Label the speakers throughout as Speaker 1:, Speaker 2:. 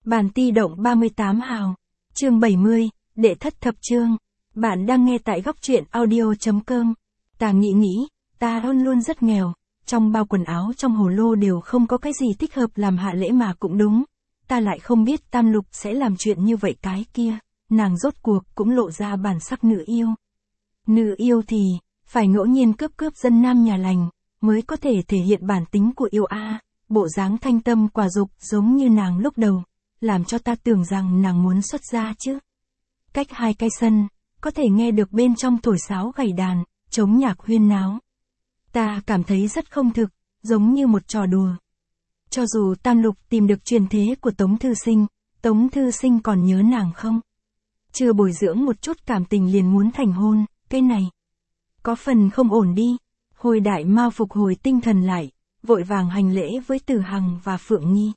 Speaker 1: Bản ti động 38 hào. Chương 70, đệ thất thập chương. Bạn đang nghe tại góc truyện audio.com. Ta nghĩ, ta luôn luôn rất nghèo. Trong bao quần áo trong hồ lô đều không có cái gì thích hợp làm hạ lễ mà cũng đúng. Ta lại không biết Tam Lục sẽ làm chuyện như vậy cái kia. Nàng rốt cuộc cũng lộ ra bản sắc nữ yêu. Nữ yêu thì, phải ngẫu nhiên cướp dân nam nhà lành, mới có thể thể hiện bản tính của yêu a. Bộ dáng thanh tâm quả dục giống như nàng lúc đầu, làm cho ta tưởng rằng nàng muốn xuất gia chứ. Cách hai cái sân, có thể nghe được bên trong thổi sáo gảy đàn, chống nhạc huyên náo. Ta cảm thấy rất không thực, giống như một trò đùa. Cho dù Tam Lục tìm được truyền thế của Tống Thư Sinh còn nhớ nàng không? Chưa bồi dưỡng một chút cảm tình liền muốn thành hôn, cái này có phần không ổn đi. Hồi Đại Mao phục hồi tinh thần lại, vội vàng hành lễ với Tử Hằng và Phượng Nghi.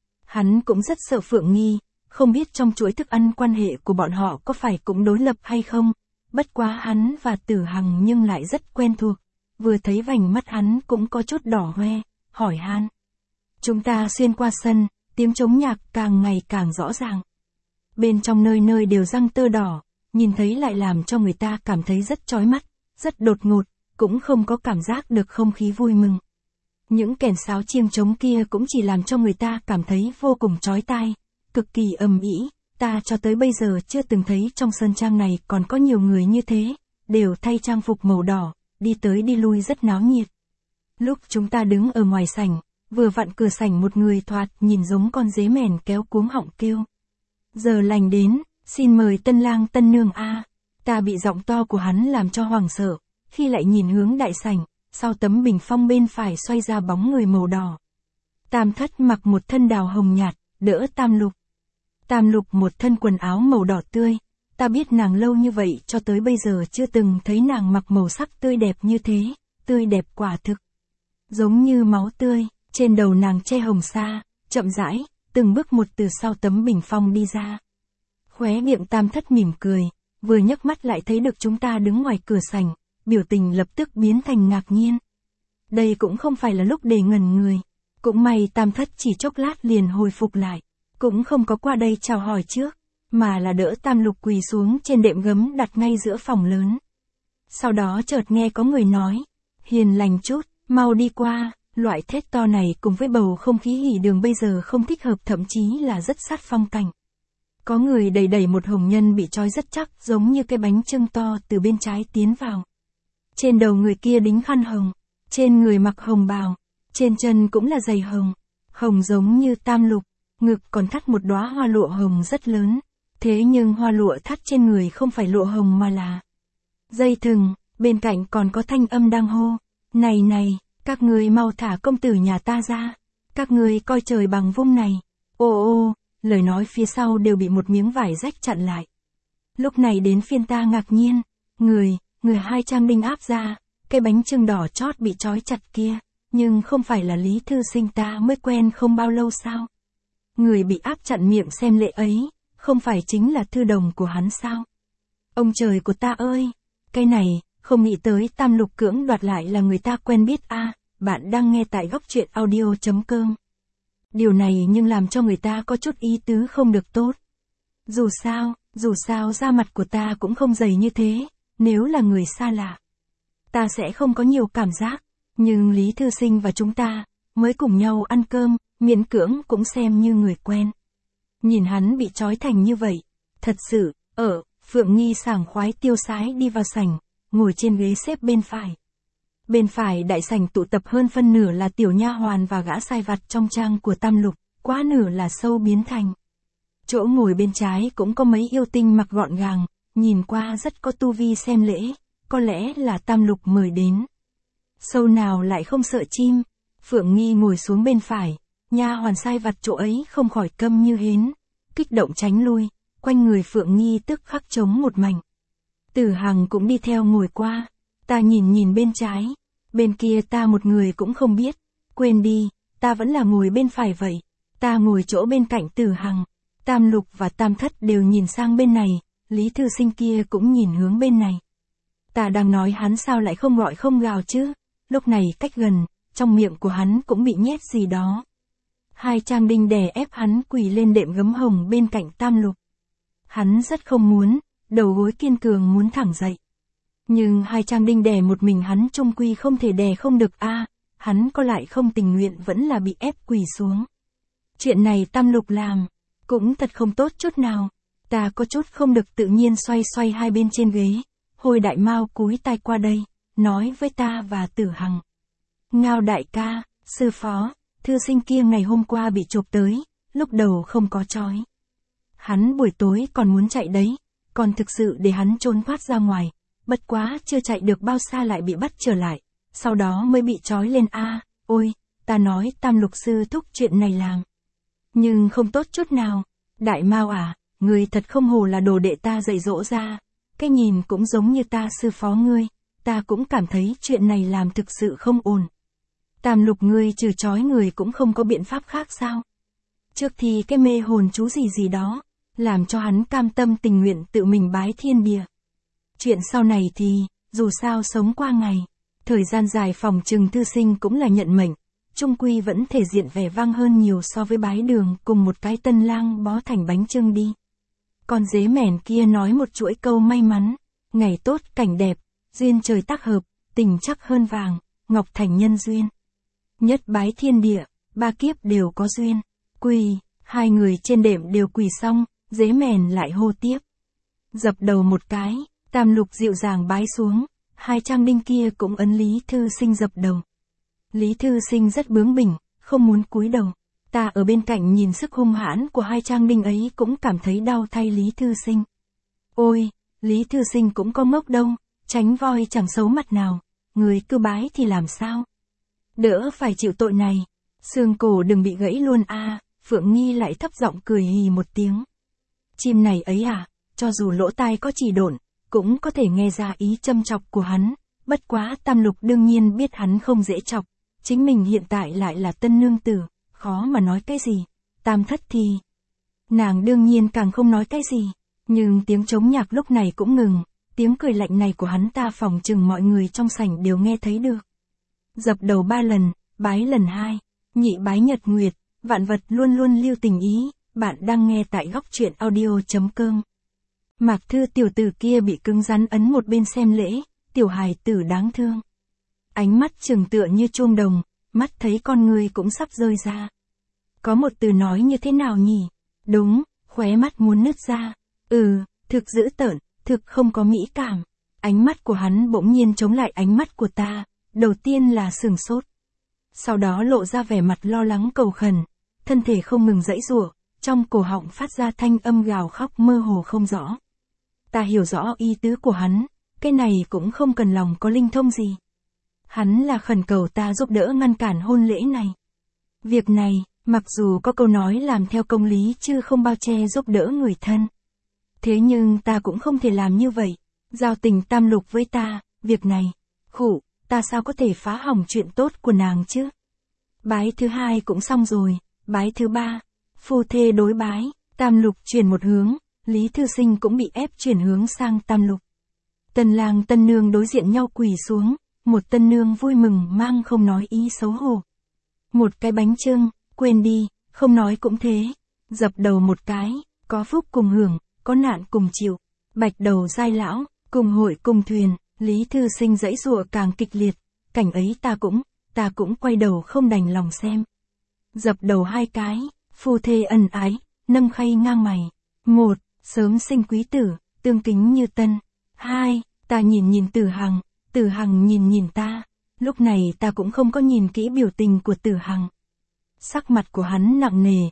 Speaker 1: Hắn cũng rất sợ Phượng Nghi, không biết trong chuỗi thức ăn quan hệ của bọn họ có phải cũng đối lập hay không, bất quá hắn và Tử Hằng nhưng lại rất quen thuộc, vừa thấy vành mắt hắn cũng có chút đỏ hoe, hỏi han. Chúng ta xuyên qua sân, tiếng trống nhạc càng ngày càng rõ ràng. Bên trong nơi nơi đều răng tơ đỏ, nhìn thấy lại làm cho người ta cảm thấy rất chói mắt, rất đột ngột, cũng không có cảm giác được không khí vui mừng. Những kèn sáo chiêng trống kia cũng chỉ làm cho người ta cảm thấy vô cùng chói tai, cực kỳ ầm ĩ. Ta cho tới bây giờ chưa từng thấy trong sơn trang này còn có nhiều người như thế, đều thay trang phục màu đỏ, đi tới đi lui rất náo nhiệt. Lúc chúng ta đứng ở ngoài sảnh, vừa vặn cửa sảnh một người thoạt nhìn giống con dế mèn kéo cuống họng kêu. Giờ lành đến, xin mời tân lang tân nương a. Ta bị giọng to của hắn làm cho hoảng sợ, khi lại nhìn hướng đại sảnh, sau tấm bình phong bên phải xoay ra bóng người màu đỏ. Tam Thất mặc một thân đào hồng nhạt, đỡ Tam Lục. Tam Lục một thân quần áo màu đỏ tươi, ta biết nàng lâu như vậy cho tới bây giờ chưa từng thấy nàng mặc màu sắc tươi đẹp như thế, tươi đẹp quả thực. Giống như máu tươi, trên đầu nàng che hồng sa, chậm rãi, từng bước một từ sau tấm bình phong đi ra. Khóe miệng Tam Thất mỉm cười, vừa nhấc mắt lại thấy được chúng ta đứng ngoài cửa sảnh, biểu tình lập tức biến thành ngạc nhiên. Đây cũng không phải là lúc để ngẩn người, cũng may Tam Thất chỉ chốc lát liền hồi phục lại, cũng không có qua đây chào hỏi trước, mà là đỡ Tam Lục quỳ xuống trên đệm gấm đặt ngay giữa phòng lớn. Sau đó chợt nghe có người nói, hiền lành chút, mau đi qua. Loại thét to này cùng với bầu không khí hỉ đường bây giờ không thích hợp, thậm chí là rất sát phong cảnh. Có người đẩy một hồng nhân bị trói rất chắc giống như cái bánh chưng to từ bên trái tiến vào. Trên đầu người kia đính khăn hồng, trên người mặc hồng bào, trên chân cũng là giày hồng, hồng giống như Tam Lục, ngực còn thắt một đóa hoa lụa hồng rất lớn. Thế nhưng hoa lụa thắt trên người không phải lụa hồng mà là dây thừng, bên cạnh còn có thanh âm đang hô, này, các ngươi mau thả công tử nhà ta ra, các ngươi coi trời bằng vung này. Ô, lời nói phía sau đều bị một miếng vải rách chặn lại. Lúc này đến phiên ta ngạc nhiên, người hai trang đinh áp ra, cái bánh chưng đỏ chót bị trói chặt kia, nhưng không phải là Lý Thư Sinh ta mới quen không bao lâu sao? Người bị áp chặn miệng xem lễ ấy, không phải chính là thư đồng của hắn sao? Ông trời của ta ơi, cái này, không nghĩ tới Tam Lục cưỡng đoạt lại là người ta quen biết a. Bạn đang nghe tại góc truyện audio.com. Điều này nhưng làm cho người ta có chút ý tứ không được tốt. Dù sao da mặt của ta cũng không dày như thế, nếu là người xa lạ, ta sẽ không có nhiều cảm giác, nhưng Lý Thư Sinh và chúng ta, mới cùng nhau ăn cơm, miễn cưỡng cũng xem như người quen. Nhìn hắn bị trói thành như vậy, thật sự, Phượng Nghi sảng khoái tiêu sái đi vào sảnh, ngồi trên ghế xếp bên phải. Bên phải đại sảnh tụ tập hơn phân nửa là tiểu nha hoàn và gã sai vặt trong trang của Tam Lục, quá nửa là sâu biến thành. Chỗ ngồi bên trái cũng có mấy yêu tinh mặc gọn gàng, nhìn qua rất có tu vi xem lễ, có lẽ là Tam Lục mời đến. Sâu nào lại không sợ chim. Phượng Nghi ngồi xuống bên phải, nha hoàn sai vặt chỗ ấy không khỏi câm như hến, kích động tránh lui, quanh người Phượng Nghi tức khắc trống một mảnh. Tử Hằng cũng đi theo ngồi qua, ta nhìn bên trái, bên kia ta một người cũng không biết, quên đi, ta vẫn là ngồi bên phải vậy. Ta ngồi chỗ bên cạnh Tử Hằng, Tam Lục và Tam Thất đều nhìn sang bên này, Lý Thư Sinh kia cũng nhìn hướng bên này. Ta đang nói hắn sao lại không gọi không gào chứ, lúc này cách gần, trong miệng của hắn cũng bị nhét gì đó. Hai Trang Đinh đè ép hắn quỳ lên đệm gấm hồng bên cạnh Tam Lục. Hắn rất không muốn, đầu gối kiên cường muốn thẳng dậy. Nhưng Hai Trang Đinh đè một mình hắn trung quy không thể đè không được hắn có lại không tình nguyện vẫn là bị ép quỳ xuống. Chuyện này Tam Lục làm, cũng thật không tốt chút nào. Ta có chút không được tự nhiên xoay xoay hai bên trên ghế. Hồi Đại Mao cúi tai qua đây, nói với ta và Tử Hằng. Ngao đại ca, sư phó, thư sinh kia ngày hôm qua bị chộp tới, lúc đầu không có trói. Hắn buổi tối còn muốn chạy đấy, còn thực sự để hắn trốn thoát ra ngoài, bất quá chưa chạy được bao xa lại bị bắt trở lại, sau đó mới bị trói lên ôi, ta nói Tam Lục sư thúc chuyện này làm. Nhưng không tốt chút nào, Đại Mao người thật không hổ là đồ đệ ta dạy dỗ ra, cái nhìn cũng giống như ta sư phó ngươi, ta cũng cảm thấy chuyện này làm thực sự không ổn. Tam Lục ngươi trừ trói người cũng không có biện pháp khác sao? Trước thì cái mê hồn chú gì đó, làm cho hắn cam tâm tình nguyện tự mình bái thiên bìa. Chuyện sau này thì, dù sao sống qua ngày, thời gian dài phòng trừng thư sinh cũng là nhận mệnh, trung quy vẫn thể diện vẻ vang hơn nhiều so với bái đường cùng một cái tân lang bó thành bánh chưng đi. Con dế mèn kia nói một chuỗi câu may mắn, ngày tốt cảnh đẹp, duyên trời tác hợp, tình chắc hơn vàng, ngọc thành nhân duyên. Nhất bái thiên địa, ba kiếp đều có duyên. Quỳ, hai người trên đệm đều quỳ xong, dế mèn lại hô tiếp. Dập đầu một cái, Tam Lục dịu dàng bái xuống, Hai Trang Đinh kia cũng ấn Lý Thư Sinh dập đầu. Lý Thư Sinh rất bướng bỉnh, không muốn cúi đầu. Ta ở bên cạnh nhìn sức hung hãn của Hai Trang Đinh ấy cũng cảm thấy đau thay Lý Thư Sinh. Ôi, Lý Thư Sinh cũng có ngốc đâu, tránh voi chẳng xấu mặt nào, người cứ bái thì làm sao? Đỡ phải chịu tội này, xương cổ đừng bị gãy luôn Phượng Nghi lại thấp giọng cười hì một tiếng. Chim này ấy cho dù lỗ tai có chỉ độn, cũng có thể nghe ra ý châm chọc của hắn, bất quá Tam Lục đương nhiên biết hắn không dễ chọc, chính mình hiện tại lại là tân nương tử, khó mà nói cái gì, Tam Thất thì... Nàng đương nhiên càng không nói cái gì, nhưng tiếng trống nhạc lúc này cũng ngừng, tiếng cười lạnh này của hắn ta phòng chừng mọi người trong sảnh đều nghe thấy được. Dập đầu 3 lần, bái lần 2, nhị bái nhật nguyệt, vạn vật luôn luôn lưu tình ý, bạn đang nghe tại góc truyện audio.com. Mạc Thư tiểu tử kia bị cứng rắn ấn một bên xem lễ, tiểu hài tử đáng thương. Ánh mắt trừng tựa như chuông đồng, mắt thấy con người cũng sắp rơi ra. Có một từ nói như thế nào nhỉ? Đúng, khóe mắt muốn nứt ra. Thực dữ tợn, thực không có mỹ cảm. Ánh mắt của hắn bỗng nhiên chống lại ánh mắt của ta, đầu tiên là sửng sốt. Sau đó lộ ra vẻ mặt lo lắng cầu khẩn, thân thể không ngừng giãy giụa, trong cổ họng phát ra thanh âm gào khóc mơ hồ không rõ. Ta hiểu rõ ý tứ của hắn, cái này cũng không cần lòng có linh thông gì. Hắn là khẩn cầu ta giúp đỡ ngăn cản hôn lễ này. Việc này, mặc dù có câu nói làm theo công lý chứ không bao che giúp đỡ người thân. Thế nhưng ta cũng không thể làm như vậy, giao tình Tam Lục với ta, việc này, ta sao có thể phá hỏng chuyện tốt của nàng chứ? Bái thứ 2 cũng xong rồi, bái thứ 3, phu thê đối bái, Tam Lục chuyển một hướng, Lý Thư Sinh cũng bị ép chuyển hướng sang Tam Lục. Tân lang tân nương đối diện nhau quỳ xuống, một tân nương vui mừng mang không nói ý xấu hổ. Một cái bánh chưng, quên đi, không nói cũng thế, dập đầu một cái, có phúc cùng hưởng, có nạn cùng chịu, bạch đầu giai lão, cùng hội cùng thuyền. Lý Thư Sinh giãy giụa càng kịch liệt, cảnh ấy ta cũng quay đầu không đành lòng xem. Dập đầu 2 cái, phu thê ân ái, nâng khay ngang mày. 1, sớm sinh quý tử, tương kính như tân. 2, ta nhìn Tử Hằng nhìn ta. Lúc này ta cũng không có nhìn kỹ biểu tình của Tử Hằng. Sắc mặt của hắn nặng nề,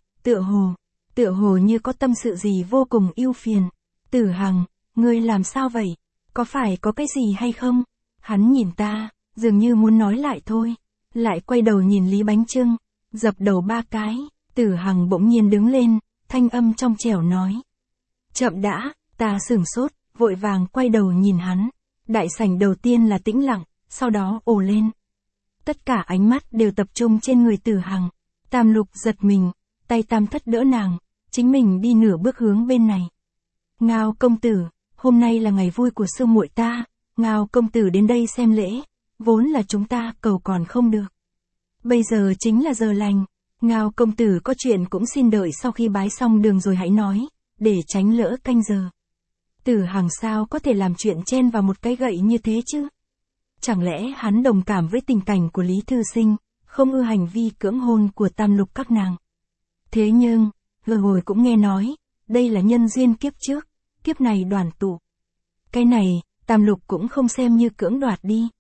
Speaker 1: tựa hồ như có tâm sự gì vô cùng ưu phiền. Tử Hằng, ngươi làm sao vậy? Có phải có cái gì hay không? Hắn nhìn ta, dường như muốn nói lại thôi. Lại quay đầu nhìn Lý Bánh Chưng, dập đầu 3 cái. Tử Hằng bỗng nhiên đứng lên, thanh âm trong trẻo nói. Chậm đã, ta sửng sốt, vội vàng quay đầu nhìn hắn. Đại sảnh đầu tiên là tĩnh lặng, sau đó ồ lên. Tất cả ánh mắt đều tập trung trên người Tử Hằng. Tam Lục giật mình, tay Tam Thất đỡ nàng, chính mình đi nửa bước hướng bên này. Ngao công tử, hôm nay là ngày vui của sư muội ta, Ngao công tử đến đây xem lễ, vốn là chúng ta cầu còn không được. Bây giờ chính là giờ lành, Ngao công tử có chuyện cũng xin đợi sau khi bái xong đường rồi hãy nói, để tránh lỡ canh giờ. Tử Hằng sao có thể làm chuyện chen vào một cái gậy như thế chứ? Chẳng lẽ hắn đồng cảm với tình cảnh của Lý Thư Sinh, không ưa hành vi cưỡng hôn của Tam Lục các nàng? Thế nhưng, hồi cũng nghe nói, đây là nhân duyên kiếp trước, kiếp này đoàn tụ. Cái này, Tam Lục cũng không xem như cưỡng đoạt đi.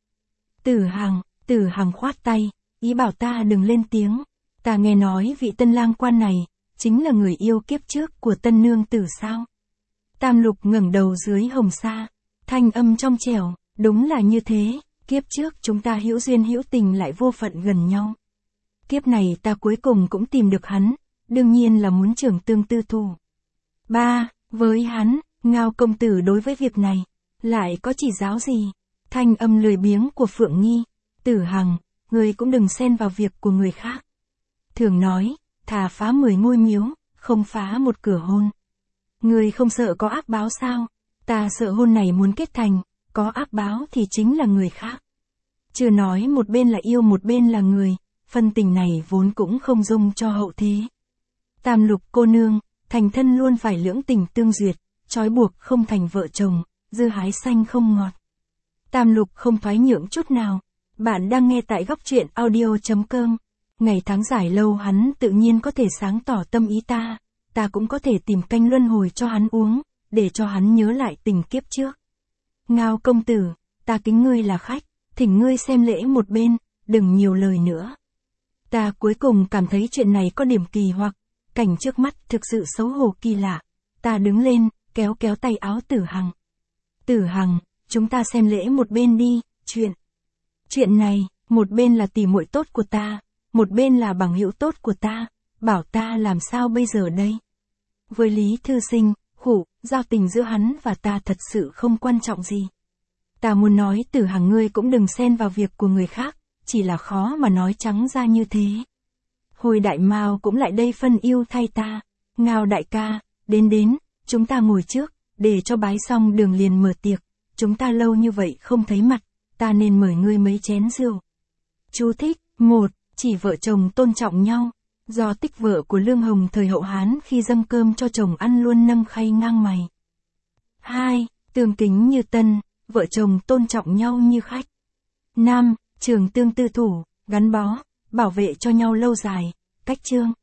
Speaker 1: Tử Hằng khoát tay, ý bảo ta đừng lên tiếng. Ta nghe nói vị tân lang quan này, chính là người yêu kiếp trước của tân nương tử sao? Tam Lục ngẩng đầu dưới hồng sa, thanh âm trong trẻo, đúng là như thế, kiếp trước chúng ta hữu duyên hữu tình lại vô phận gần nhau. Kiếp này ta cuối cùng cũng tìm được hắn, đương nhiên là muốn trưởng tương tư thủ. Với hắn, Ngao công tử đối với việc này, lại có chỉ giáo gì? Thanh âm lười biếng của Phượng Nghi, Tử Hằng, ngươi cũng đừng xen vào việc của người khác. Thường nói, thà phá 10 ngôi miếu, không phá một cửa hôn. Ngươi không sợ có ác báo sao? Ta sợ hôn này muốn kết thành, có ác báo thì chính là người khác. Chưa nói một bên là yêu một bên là người, phân tình này vốn cũng không dung cho hậu thế. Tam Lục cô nương, thành thân luôn phải lưỡng tình tương duyệt, trói buộc không thành vợ chồng, dưa hái xanh không ngọt. Tam Lục không thoái nhượng chút nào. Bạn đang nghe tại góc truyện audio.com. Ngày tháng dài lâu hắn tự nhiên có thể sáng tỏ tâm ý ta cũng có thể tìm canh luân hồi cho hắn uống, để cho hắn nhớ lại tình kiếp trước. Ngao công tử, ta kính ngươi là khách, thỉnh ngươi xem lễ một bên, đừng nhiều lời nữa. Ta cuối cùng cảm thấy chuyện này có điểm kỳ hoặc, cảnh trước mắt thực sự xấu hổ kỳ lạ. Ta đứng lên, kéo tay áo Tử Hằng. Tử Hằng, chúng ta xem lễ một bên đi, chuyện này, một bên là tỷ muội tốt của ta, một bên là bằng hữu tốt của ta, bảo ta làm sao bây giờ đây? Với Lý Thư Sinh, giao tình giữa hắn và ta thật sự không quan trọng gì. Ta muốn nói Tử Hằng ngươi cũng đừng xen vào việc của người khác, chỉ là khó mà nói trắng ra như thế. Hồi Đại Mao cũng lại đây phân yêu thay ta. Ngao đại ca, đến, chúng ta ngồi trước, để cho bái xong đường liền mở tiệc. Chúng ta lâu như vậy không thấy mặt, ta nên mời ngươi mấy chén rượu. Chú thích, 1. Chỉ vợ chồng tôn trọng nhau. Do tích vợ của Lương Hồng thời hậu Hán khi dâng cơm cho chồng ăn luôn nâng khay ngang mày. 2. Tương kính như tân, vợ chồng tôn trọng nhau như khách. 5. Trường tương tư thủ, gắn bó, bảo vệ cho nhau lâu dài, cách chương.